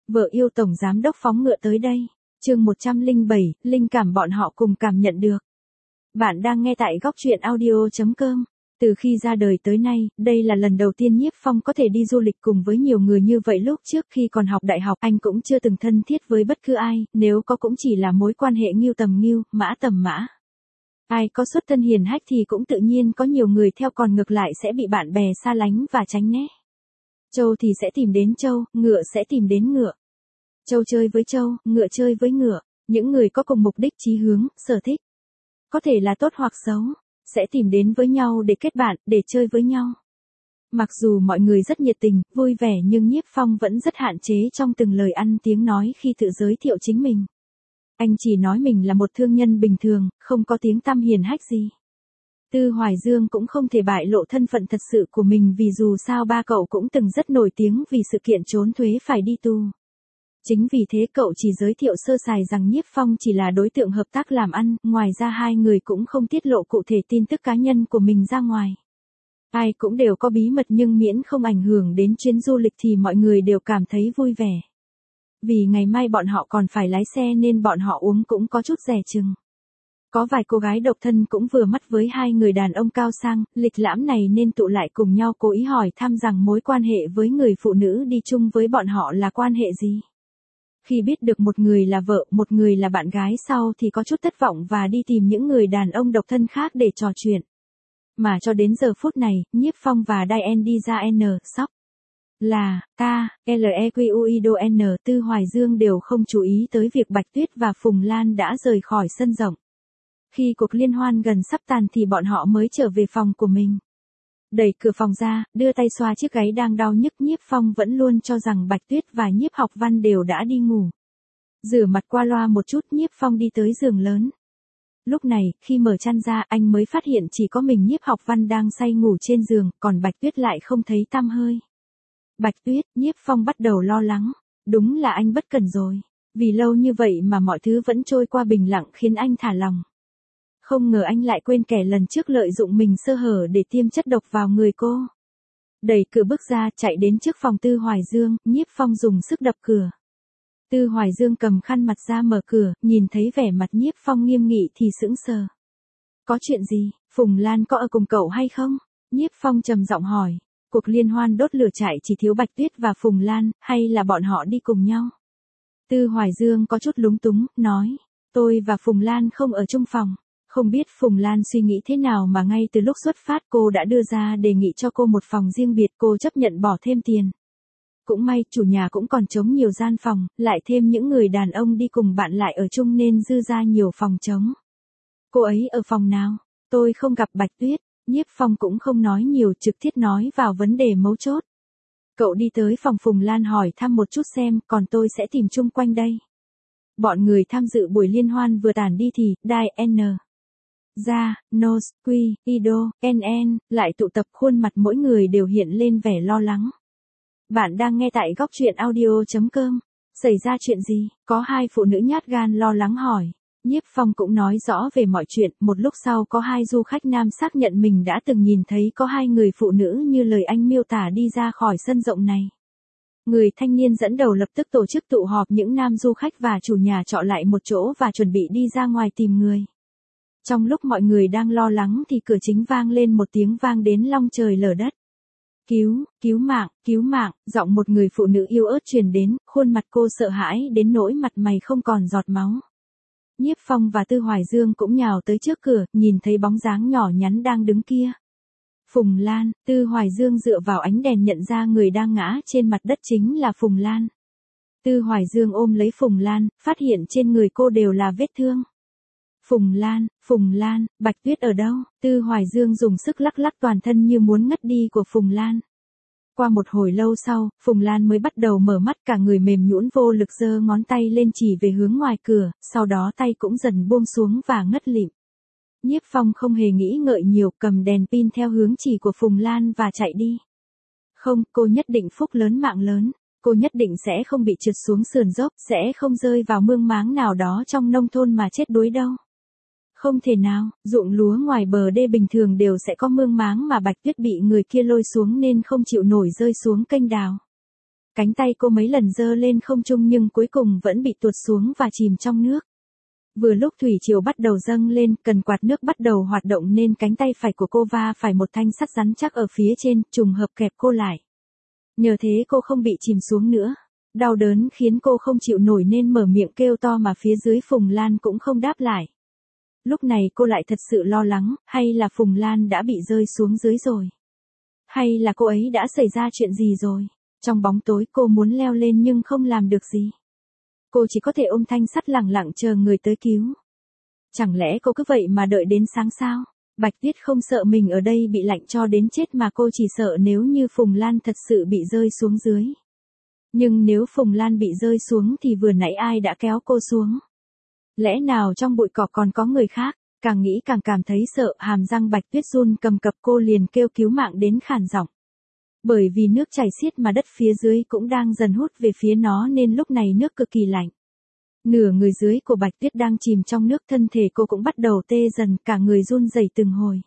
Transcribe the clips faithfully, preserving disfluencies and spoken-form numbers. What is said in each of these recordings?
Vợ yêu tổng giám đốc phóng ngựa tới đây. Chương một trăm lẻ bảy, linh cảm bọn họ cùng cảm nhận được. Bạn đang nghe tại góc truyện audio chấm com. Từ khi ra đời tới nay, đây là lần đầu tiên Nhiếp Phong có thể đi du lịch cùng với nhiều người như vậy. Lúc trước khi còn học đại học, anh cũng chưa từng thân thiết với bất cứ ai, nếu có cũng chỉ là mối quan hệ ngưu tầm ngưu, mã tầm mã. Ai có xuất thân hiền hách thì cũng tự nhiên có nhiều người theo, còn ngược lại sẽ bị bạn bè xa lánh và tránh né. Trâu thì sẽ tìm đến trâu, ngựa sẽ tìm đến ngựa. Trâu chơi với trâu, ngựa chơi với ngựa. Những người có cùng mục đích, chí hướng, sở thích, có thể là tốt hoặc xấu, sẽ tìm đến với nhau để kết bạn, để chơi với nhau. Mặc dù mọi người rất nhiệt tình, vui vẻ, nhưng Nhiếp Phong vẫn rất hạn chế trong từng lời ăn tiếng nói khi tự giới thiệu chính mình. Anh chỉ nói mình là một thương nhân bình thường, không có tiếng tăm hiền hách gì. Tư Hoài Dương cũng không thể bại lộ thân phận thật sự của mình, vì dù sao ba cậu cũng từng rất nổi tiếng vì sự kiện trốn thuế phải đi tù. Chính vì thế cậu chỉ giới thiệu sơ sài rằng Nhiếp Phong chỉ là đối tượng hợp tác làm ăn, ngoài ra hai người cũng không tiết lộ cụ thể tin tức cá nhân của mình ra ngoài. Ai cũng đều có bí mật, nhưng miễn không ảnh hưởng đến chuyến du lịch thì mọi người đều cảm thấy vui vẻ. Vì ngày mai bọn họ còn phải lái xe nên bọn họ uống cũng có chút dè chừng. Có vài cô gái độc thân cũng vừa mắt với hai người đàn ông cao sang, lịch lãm này nên tụ lại cùng nhau cố ý hỏi thăm rằng mối quan hệ với người phụ nữ đi chung với bọn họ là quan hệ gì. Khi biết được một người là vợ, một người là bạn gái sau thì có chút thất vọng và đi tìm những người đàn ông độc thân khác để trò chuyện. Mà cho đến giờ phút này, Nhiếp Phong và Diane đi ra N, Sóc, là, K, L E Q U I D O N, Tư Hoài Dương đều không chú ý tới việc Bạch Tuyết và Phùng Lan đã rời khỏi sân rộng. Khi cuộc liên hoan gần sắp tàn thì bọn họ mới trở về phòng của mình. Đẩy cửa phòng ra, đưa tay xoa chiếc gáy đang đau nhức, Nhiếp Phong vẫn luôn cho rằng Bạch Tuyết và Nhiếp Học Văn đều đã đi ngủ. Rửa mặt qua loa một chút, Nhiếp Phong đi tới giường lớn. Lúc này, khi mở chăn ra, anh mới phát hiện chỉ có mình Nhiếp Học Văn đang say ngủ trên giường, còn Bạch Tuyết lại không thấy tăm hơi. Bạch Tuyết, Nhiếp Phong bắt đầu lo lắng. Đúng là anh bất cẩn rồi. Vì lâu như vậy mà mọi thứ vẫn trôi qua bình lặng khiến anh thả lòng. Không ngờ anh lại quên kẻ lần trước lợi dụng mình sơ hở để tiêm chất độc vào người cô. Đẩy cửa bước ra, chạy đến trước phòng Tư Hoài Dương, Nhiếp Phong dùng sức đập cửa. Tư Hoài Dương cầm khăn mặt ra mở cửa, nhìn thấy vẻ mặt Nhiếp Phong nghiêm nghị thì sững sờ. Có chuyện gì, Phùng Lan có ở cùng cậu hay không? Nhiếp Phong trầm giọng hỏi. Cuộc liên hoan đốt lửa chạy chỉ thiếu Bạch Tuyết và Phùng Lan, hay là bọn họ đi cùng nhau? Tư Hoài Dương có chút lúng túng, nói. Tôi và Phùng Lan không ở chung phòng. Không biết Phùng Lan suy nghĩ thế nào mà ngay từ lúc xuất phát cô đã đưa ra đề nghị cho cô một phòng riêng biệt, cô chấp nhận bỏ thêm tiền. Cũng may chủ nhà cũng còn trống nhiều gian phòng, lại thêm những người đàn ông đi cùng bạn lại ở chung nên dư ra nhiều phòng trống. Cô ấy ở phòng nào? Tôi không gặp Bạch Tuyết. Nhiếp Phong cũng không nói nhiều, trực tiếp nói vào vấn đề mấu chốt. Cậu đi tới phòng Phùng Lan hỏi thăm một chút xem, còn tôi sẽ tìm chung quanh đây. Bọn người tham dự buổi liên hoan vừa tản đi thì, Diane, Ra, Nos, Quy, Ido, en en, lại tụ tập, khuôn mặt mỗi người đều hiện lên vẻ lo lắng. Bạn đang nghe tại góc truyện audio chấm com. Xảy ra chuyện gì? Có hai phụ nữ nhát gan lo lắng hỏi. Nhiếp Phong cũng nói rõ về mọi chuyện, một lúc sau có hai du khách nam xác nhận mình đã từng nhìn thấy có hai người phụ nữ như lời anh miêu tả đi ra khỏi sân rộng này. Người thanh niên dẫn đầu lập tức tổ chức tụ họp những nam du khách và chủ nhà trọ lại một chỗ và chuẩn bị đi ra ngoài tìm người. Trong lúc mọi người đang lo lắng thì cửa chính vang lên một tiếng vang đến long trời lở đất. Cứu, cứu mạng, cứu mạng, giọng một người phụ nữ yếu ớt truyền đến, khuôn mặt cô sợ hãi đến nỗi mặt mày không còn giọt máu. Nhiếp Phong và Tư Hoài Dương cũng nhào tới trước cửa, nhìn thấy bóng dáng nhỏ nhắn đang đứng kia. Phùng Lan, Tư Hoài Dương dựa vào ánh đèn nhận ra người đang ngã trên mặt đất chính là Phùng Lan. Tư Hoài Dương ôm lấy Phùng Lan, phát hiện trên người cô đều là vết thương. Phùng Lan, Phùng Lan, Bạch Tuyết ở đâu? Tư Hoài Dương dùng sức lắc lắc toàn thân như muốn ngất đi của Phùng Lan. Qua một hồi lâu sau, Phùng Lan mới bắt đầu mở mắt, cả người mềm nhũn vô lực giơ ngón tay lên chỉ về hướng ngoài cửa, sau đó tay cũng dần buông xuống và ngất lịm. Nhiếp Phong không hề nghĩ ngợi nhiều, cầm đèn pin theo hướng chỉ của Phùng Lan và chạy đi. Không, cô nhất định phúc lớn mạng lớn. Cô nhất định sẽ không bị trượt xuống sườn dốc, sẽ không rơi vào mương máng nào đó trong nông thôn mà chết đuối đâu. Không thể nào, ruộng lúa ngoài bờ đê bình thường đều sẽ có mương máng mà Bạch Tuyết bị người kia lôi xuống nên không chịu nổi rơi xuống kênh đào. Cánh tay cô mấy lần giơ lên không trung nhưng cuối cùng vẫn bị tuột xuống và chìm trong nước. Vừa lúc thủy triều bắt đầu dâng lên, cần quạt nước bắt đầu hoạt động nên cánh tay phải của cô va phải một thanh sắt rắn chắc ở phía trên, trùng hợp kẹp cô lại. Nhờ thế cô không bị chìm xuống nữa. Đau đớn khiến cô không chịu nổi nên mở miệng kêu to mà phía dưới Phùng Lan cũng không đáp lại. Lúc này cô lại thật sự lo lắng, hay là Phùng Lan đã bị rơi xuống dưới rồi? Hay là cô ấy đã xảy ra chuyện gì rồi? Trong bóng tối cô muốn leo lên nhưng không làm được gì. Cô chỉ có thể ôm thanh sắt lẳng lặng chờ người tới cứu. Chẳng lẽ cô cứ vậy mà đợi đến sáng sao? Bạch Tuyết không sợ mình ở đây bị lạnh cho đến chết mà cô chỉ sợ nếu như Phùng Lan thật sự bị rơi xuống dưới. Nhưng nếu Phùng Lan bị rơi xuống thì vừa nãy ai đã kéo cô xuống? Lẽ nào trong bụi cỏ còn có người khác? Càng nghĩ càng cảm thấy sợ, hàm răng Bạch Tuyết run cầm cập, cô liền kêu cứu mạng đến khản giọng. Bởi vì nước chảy xiết mà đất phía dưới cũng đang dần hút về phía nó nên lúc này nước cực kỳ lạnh. Nửa người dưới của Bạch Tuyết đang chìm trong nước, thân thể cô cũng bắt đầu tê dần, cả người run rẩy từng hồi.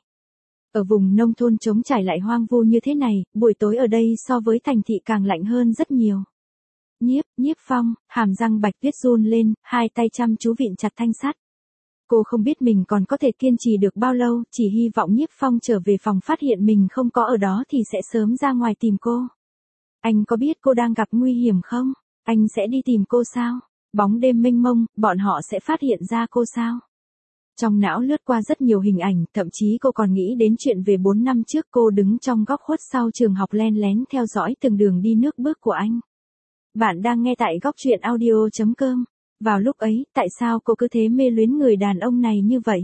Ở vùng nông thôn trống trải lại hoang vu như thế này, buổi tối ở đây so với thành thị càng lạnh hơn rất nhiều. Nhiếp, Nhiếp Phong, hàm răng Bạch Tuyết run lên, hai tay chăm chú vịn chặt thanh sắt. Cô không biết mình còn có thể kiên trì được bao lâu, chỉ hy vọng Nhiếp Phong trở về phòng phát hiện mình không có ở đó thì sẽ sớm ra ngoài tìm cô. Anh có biết cô đang gặp nguy hiểm không? Anh sẽ đi tìm cô sao? Bóng đêm mênh mông, bọn họ sẽ phát hiện ra cô sao? Trong não lướt qua rất nhiều hình ảnh, thậm chí cô còn nghĩ đến chuyện về bốn năm trước cô đứng trong góc khuất sau trường học len lén theo dõi từng đường đi nước bước của anh. Bạn đang nghe tại góc truyện audio chấm com. Vào lúc ấy, tại sao cô cứ thế mê luyến người đàn ông này như vậy?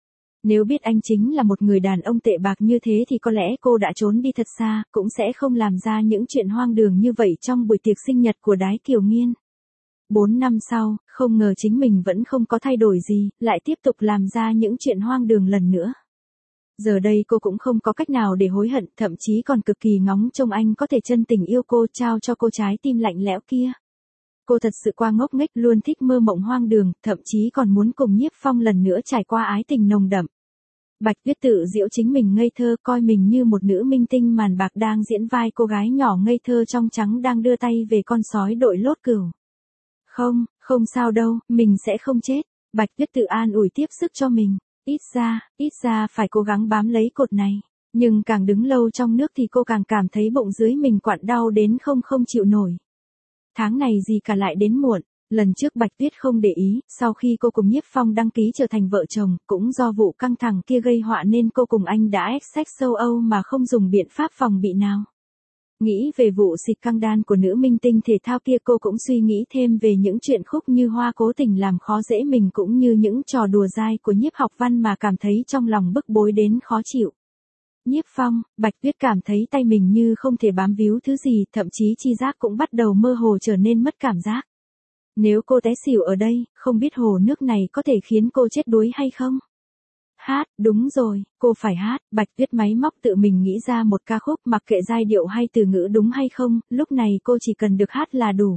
Nếu biết anh chính là một người đàn ông tệ bạc như thế thì có lẽ cô đã trốn đi thật xa, cũng sẽ không làm ra những chuyện hoang đường như vậy trong buổi tiệc sinh nhật của Đái Kiều Nghiên. Bốn năm sau, không ngờ chính mình vẫn không có thay đổi gì, lại tiếp tục làm ra những chuyện hoang đường lần nữa. Giờ đây cô cũng không có cách nào để hối hận, thậm chí còn cực kỳ ngóng trông anh có thể chân tình yêu cô, trao cho cô trái tim lạnh lẽo kia. Cô thật sự qua ngốc nghếch, luôn thích mơ mộng hoang đường, thậm chí còn muốn cùng Nhiếp Phong lần nữa trải qua ái tình nồng đậm. Bạch Tuyết tự giễu chính mình ngây thơ, coi mình như một nữ minh tinh màn bạc đang diễn vai cô gái nhỏ ngây thơ trong trắng đang đưa tay về con sói đội lốt cừu. Không, không sao đâu, mình sẽ không chết. Bạch Tuyết tự an ủi tiếp sức cho mình. Ít ra, ít ra phải cố gắng bám lấy cột này. Nhưng càng đứng lâu trong nước thì cô càng cảm thấy bụng dưới mình quặn đau đến không không chịu nổi. Tháng này gì cả lại đến muộn. Lần trước Bạch Tuyết không để ý, sau khi cô cùng Nhiếp Phong đăng ký trở thành vợ chồng, cũng do vụ căng thẳng kia gây họa nên cô cùng anh đã ép sex châu Âu mà không dùng biện pháp phòng bị nào. Nghĩ về vụ xịt căng đan của nữ minh tinh thể thao kia, cô cũng suy nghĩ thêm về những chuyện khúc như Hoa cố tình làm khó dễ mình cũng như những trò đùa dai của Nhiếp Học Văn mà cảm thấy trong lòng bức bối đến khó chịu. Nhiếp Phong, Bạch Tuyết cảm thấy tay mình như không thể bám víu thứ gì, thậm chí chi giác cũng bắt đầu mơ hồ trở nên mất cảm giác. Nếu cô té xỉu ở đây, không biết hồ nước này có thể khiến cô chết đuối hay không? Hát, đúng rồi, cô phải hát. Bạch Tuyết máy móc tự mình nghĩ ra một ca khúc, mặc kệ giai điệu hay từ ngữ đúng hay không, lúc này cô chỉ cần được hát là đủ.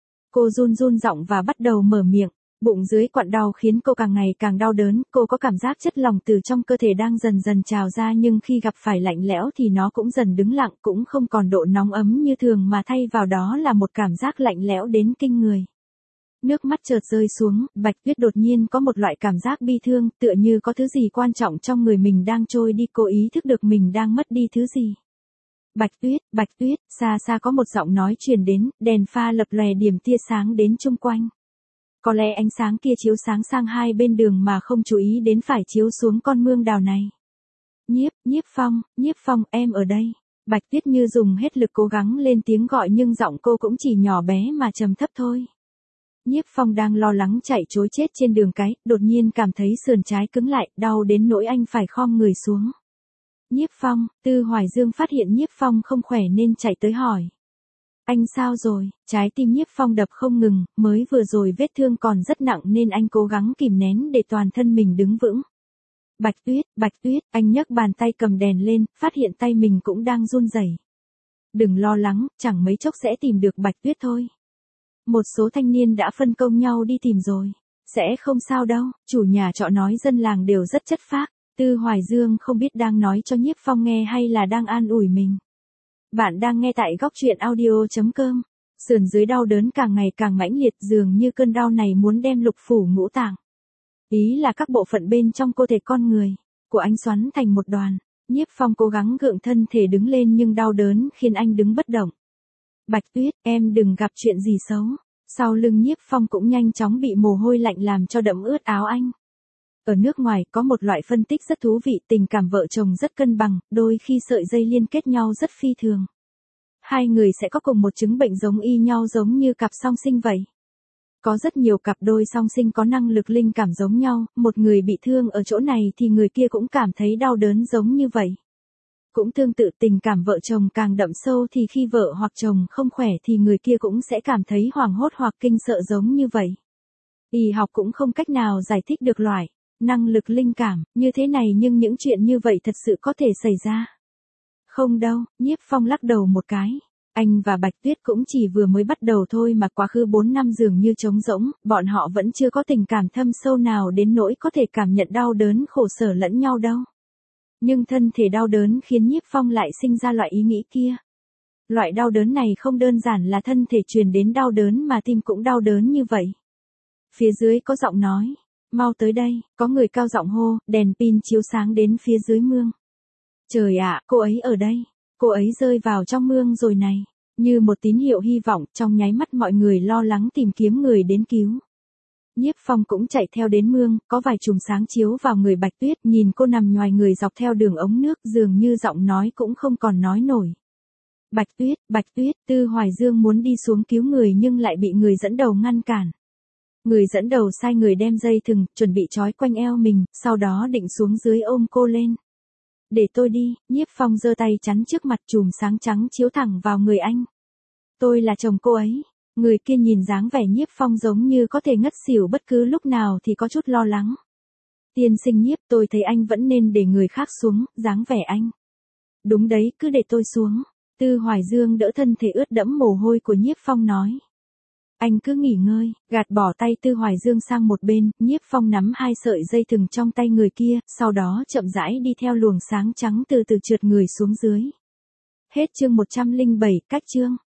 Cô run run giọng và bắt đầu mở miệng. Bụng dưới quặn đau khiến cô càng ngày càng đau đớn, cô có cảm giác chất lỏng từ trong cơ thể đang dần dần trào ra, nhưng khi gặp phải lạnh lẽo thì nó cũng dần đứng lặng, cũng không còn độ nóng ấm như thường mà thay vào đó là một cảm giác lạnh lẽo đến kinh người. Nước mắt chợt rơi xuống, Bạch Tuyết đột nhiên có một loại cảm giác bi thương, tựa như có thứ gì quan trọng trong người mình đang trôi đi, cô ý thức được mình đang mất đi thứ gì. Bạch Tuyết, Bạch Tuyết, xa xa có một giọng nói truyền đến, đèn pha lập lòe điểm tia sáng đến chung quanh. Có lẽ ánh sáng kia chiếu sáng sang hai bên đường mà không chú ý đến phải chiếu xuống con mương đào này. Nhiếp, Nhiếp Phong, Nhiếp Phong, em ở đây. Bạch Tuyết như dùng hết lực cố gắng lên tiếng gọi nhưng giọng cô cũng chỉ nhỏ bé mà trầm thấp thôi. Nhiếp Phong đang lo lắng chạy trối chết trên đường cái, đột nhiên cảm thấy sườn trái cứng lại, đau đến nỗi anh phải khom người xuống. Nhiếp Phong, Tư Hoài Dương phát hiện Nhiếp Phong không khỏe nên chạy tới hỏi. Anh sao rồi? Trái tim Nhiếp Phong đập không ngừng, mới vừa rồi vết thương còn rất nặng nên anh cố gắng kìm nén để toàn thân mình đứng vững. Bạch Tuyết, Bạch Tuyết, anh nhấc bàn tay cầm đèn lên, phát hiện tay mình cũng đang run rẩy. Đừng lo lắng, chẳng mấy chốc sẽ tìm được Bạch Tuyết thôi. Một số thanh niên đã phân công nhau đi tìm rồi. Sẽ không sao đâu, chủ nhà trọ nói dân làng đều rất chất phác. Tư Hoài Dương không biết đang nói cho Nhiếp Phong nghe hay là đang an ủi mình. Bạn đang nghe tại góc truyện audio chấm com. Sườn dưới đau đớn càng ngày càng mãnh liệt, dường như cơn đau này muốn đem lục phủ ngũ tạng. Ý là các bộ phận bên trong cơ thể con người, của anh xoắn thành một đoàn. Nhiếp Phong cố gắng gượng thân thể đứng lên nhưng đau đớn khiến anh đứng bất động. Bạch Tuyết, em đừng gặp chuyện gì xấu. Sau lưng Nhiếp Phong cũng nhanh chóng bị mồ hôi lạnh làm cho đẫm ướt áo anh. Ở nước ngoài có một loại phân tích rất thú vị, tình cảm vợ chồng rất cân bằng, đôi khi sợi dây liên kết nhau rất phi thường. Hai người sẽ có cùng một chứng bệnh giống y nhau, giống như cặp song sinh vậy. Có rất nhiều cặp đôi song sinh có năng lực linh cảm giống nhau, một người bị thương ở chỗ này thì người kia cũng cảm thấy đau đớn giống như vậy. Cũng tương tự, tình cảm vợ chồng càng đậm sâu thì khi vợ hoặc chồng không khỏe thì người kia cũng sẽ cảm thấy hoảng hốt hoặc kinh sợ giống như vậy. Y học cũng không cách nào giải thích được loại năng lực linh cảm như thế này, nhưng những chuyện như vậy thật sự có thể xảy ra. Không đâu, Nhiếp Phong lắc đầu một cái. Anh và Bạch Tuyết cũng chỉ vừa mới bắt đầu thôi mà quá khứ bốn năm dường như trống rỗng, bọn họ vẫn chưa có tình cảm thâm sâu nào đến nỗi có thể cảm nhận đau đớn khổ sở lẫn nhau đâu. Nhưng thân thể đau đớn khiến Nhiếp Phong lại sinh ra loại ý nghĩ kia. Loại đau đớn này không đơn giản là thân thể truyền đến đau đớn mà tim cũng đau đớn như vậy. Phía dưới có giọng nói, mau tới đây, có người cao giọng hô, đèn pin chiếu sáng đến phía dưới mương. Trời ạ, cô ấy ở đây, cô ấy rơi vào trong mương rồi này. Như một tín hiệu hy vọng, trong nháy mắt mọi người lo lắng tìm kiếm người đến cứu. Nhiếp Phong cũng chạy theo đến mương, có vài chùm sáng chiếu vào người Bạch Tuyết, nhìn cô nằm nhoài người dọc theo đường ống nước, dường như giọng nói cũng không còn nói nổi. Bạch Tuyết, Bạch Tuyết, Tư Hoài Dương muốn đi xuống cứu người nhưng lại bị người dẫn đầu ngăn cản. Người dẫn đầu sai người đem dây thừng, chuẩn bị trói quanh eo mình, sau đó định xuống dưới ôm cô lên. Để tôi đi, Nhiếp Phong giơ tay chắn trước mặt, chùm sáng trắng chiếu thẳng vào người anh. Tôi là chồng cô ấy. Người kia nhìn dáng vẻ Nhiếp Phong giống như có thể ngất xỉu bất cứ lúc nào thì có chút lo lắng. Tiên sinh Nhiếp, tôi thấy anh vẫn nên để người khác xuống, dáng vẻ anh. Đúng đấy, cứ để tôi xuống. Tư Hoài Dương đỡ thân thể ướt đẫm mồ hôi của Nhiếp Phong nói. Anh cứ nghỉ ngơi, gạt bỏ tay Tư Hoài Dương sang một bên, Nhiếp Phong nắm hai sợi dây thừng trong tay người kia, sau đó chậm rãi đi theo luồng sáng trắng từ từ trượt người xuống dưới. Hết chương một trăm lẻ bảy, cách chương.